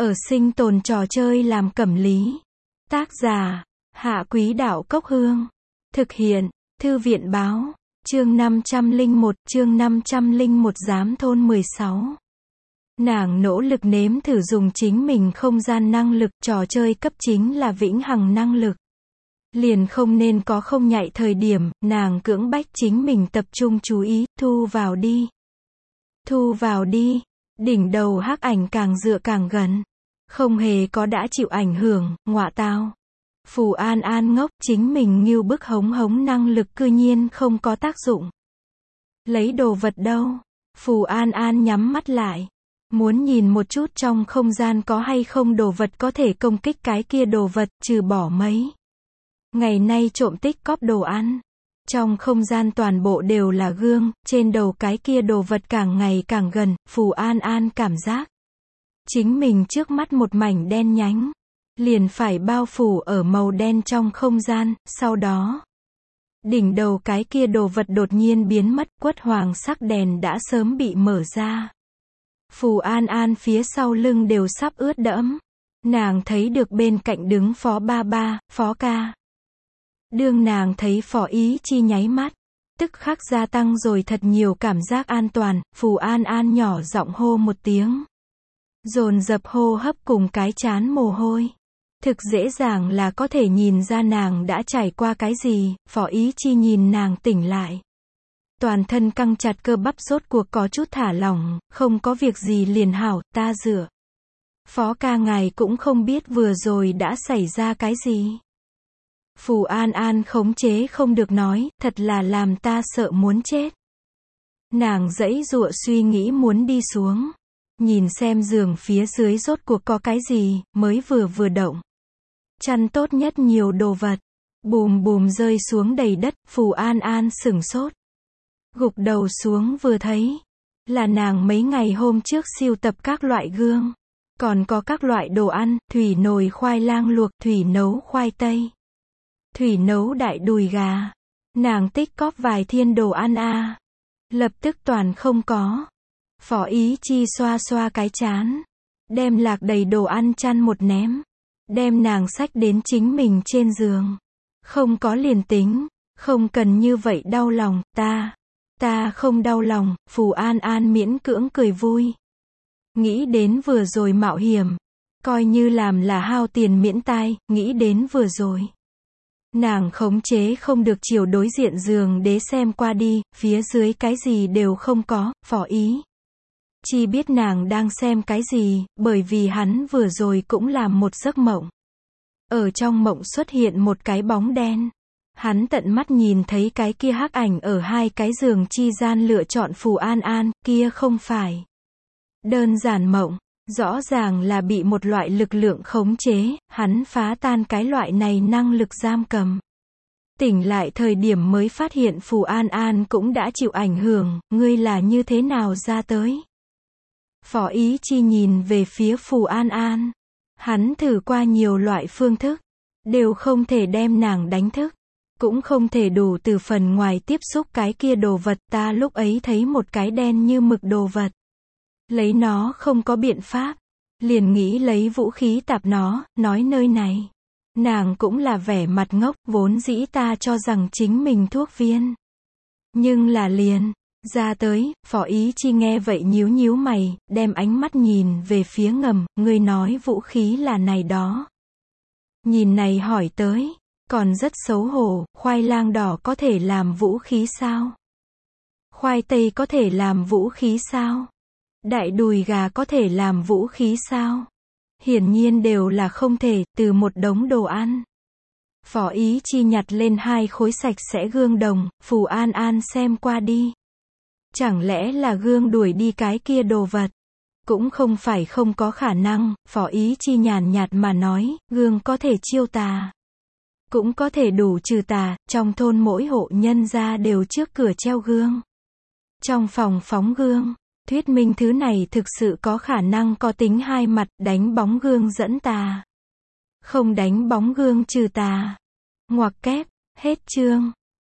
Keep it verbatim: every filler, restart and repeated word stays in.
ở sinh tồn trò chơi làm cẩm lý. Tác giả, Hạ Quý Đạo Cốc Hương. Thực hiện, Thư viện Báo. Chương năm trăm lẻ một, chương năm trăm lẻ một Giám thôn mười sáu. Nàng nỗ lực nếm thử dùng chính mình không gian năng lực, trò chơi cấp chính là vĩnh hằng năng lực. Liền không nên có không nhạy thời điểm, nàng cưỡng bách chính mình tập trung chú ý, thu vào đi. Thu vào đi. Đỉnh đầu hắc ảnh càng dựa càng gần. Không hề có đã chịu ảnh hưởng, ngọa tao. Phù An An ngốc, chính mình ngưu bức hống hống năng lực cư nhiên không có tác dụng. Lấy đồ vật đâu? Phù An An nhắm mắt lại. Muốn nhìn một chút trong không gian có hay không đồ vật có thể công kích cái kia đồ vật, trừ bỏ mấy. Ngày nay trộm tích cóp đồ ăn. Trong không gian toàn bộ đều là gương, trên đầu cái kia đồ vật càng ngày càng gần, Phù An An cảm giác. Chính mình trước mắt một mảnh đen nhánh. Liền phải bao phủ ở màu đen trong không gian, sau đó. Đỉnh đầu cái kia đồ vật đột nhiên biến mất, quất hoàng sắc đèn đã sớm bị mở ra. Phù An An phía sau lưng đều sắp ướt đẫm. Nàng thấy được bên cạnh đứng Phó Ba Ba, Phó Ca. Đương nàng thấy Phó Ý Chi nháy mắt, tức khắc gia tăng rồi thật nhiều cảm giác an toàn, Phù An An nhỏ giọng hô một tiếng. Dồn dập hô hấp cùng cái chán mồ hôi. Thực dễ dàng là có thể nhìn ra nàng đã trải qua cái gì, Phó Ý Chi nhìn nàng tỉnh lại. Toàn thân căng chặt cơ bắp rốt cuộc có chút thả lỏng, không có việc gì liền hảo, ta dựa. Phó Ca ngài cũng không biết vừa rồi đã xảy ra cái gì. Phù An An khống chế không được nói, thật là làm ta sợ muốn chết. Nàng giãy giụa suy nghĩ muốn đi xuống. Nhìn xem giường phía dưới rốt cuộc có cái gì, mới vừa vừa động. Chăn tốt nhất nhiều đồ vật. Bùm bùm rơi xuống đầy đất, Phù An An sửng sốt. Gục đầu xuống vừa thấy. Là nàng mấy ngày hôm trước sưu tập các loại gương. Còn có các loại đồ ăn, thủy nồi khoai lang luộc, thủy nấu khoai tây. Thủy nấu đại đùi gà. Nàng tích cóp vài thiên đồ ăn a à. Lập tức toàn không có. Phó Ý Chi xoa xoa cái chán. Đem lạc đầy đồ ăn chăn một ném. Đem nàng xách đến chính mình trên giường. Không có liền tính. Không cần như vậy đau lòng, ta. Ta không đau lòng, Phù An An miễn cưỡng cười vui. Nghĩ đến vừa rồi mạo hiểm. Coi như làm là hao tiền miễn tai, nghĩ đến vừa rồi. Nàng khống chế không được chiều đối diện giường đế xem qua đi, phía dưới cái gì đều không có, Phó Ý Chi biết nàng đang xem cái gì, bởi vì hắn vừa rồi cũng làm một giấc mộng. Ở trong mộng xuất hiện một cái bóng đen. Hắn tận mắt nhìn thấy cái kia hắc ảnh ở hai cái giường chi gian lựa chọn Phù An An, kia không phải đơn giản mộng, rõ ràng là bị một loại lực lượng khống chế, hắn phá tan cái loại này năng lực giam cầm. Tỉnh lại thời điểm mới phát hiện Phù An An cũng đã chịu ảnh hưởng, ngươi là như thế nào ra tới? Phó Ý Chi nhìn về phía Phù An An. Hắn thử qua nhiều loại phương thức, đều không thể đem nàng đánh thức, cũng không thể đủ từ phần ngoài tiếp xúc cái kia đồ vật, ta lúc ấy thấy một cái đen như mực đồ vật. Lấy nó không có biện pháp, liền nghĩ lấy vũ khí tạp nó, nói nơi này. Nàng cũng là vẻ mặt ngốc, vốn dĩ ta cho rằng chính mình thuốc viên. Nhưng là liền ra tới, Phó Ý Chi nghe vậy nhíu nhíu mày, đem ánh mắt nhìn về phía ngầm, ngươi nói vũ khí là này đó. Nhìn này hỏi tới, còn rất xấu hổ, khoai lang đỏ có thể làm vũ khí sao? Khoai tây có thể làm vũ khí sao? Đại đùi gà có thể làm vũ khí sao? Hiển nhiên đều là không thể, từ một đống đồ ăn. Phó Ý Chi nhặt lên hai khối sạch sẽ gương đồng, Phù An An xem qua đi. Chẳng lẽ là gương đuổi đi cái kia đồ vật? Cũng không phải không có khả năng, Phó Ý Chi nhàn nhạt mà nói, gương có thể chiêu tà. Cũng có thể đủ trừ tà, trong thôn mỗi hộ nhân gia đều trước cửa treo gương. Trong phòng phóng gương, thuyết minh thứ này thực sự có khả năng có tính hai mặt, đánh bóng gương dẫn tà. Không đánh bóng gương trừ tà. Ngoặc kép, hết chương.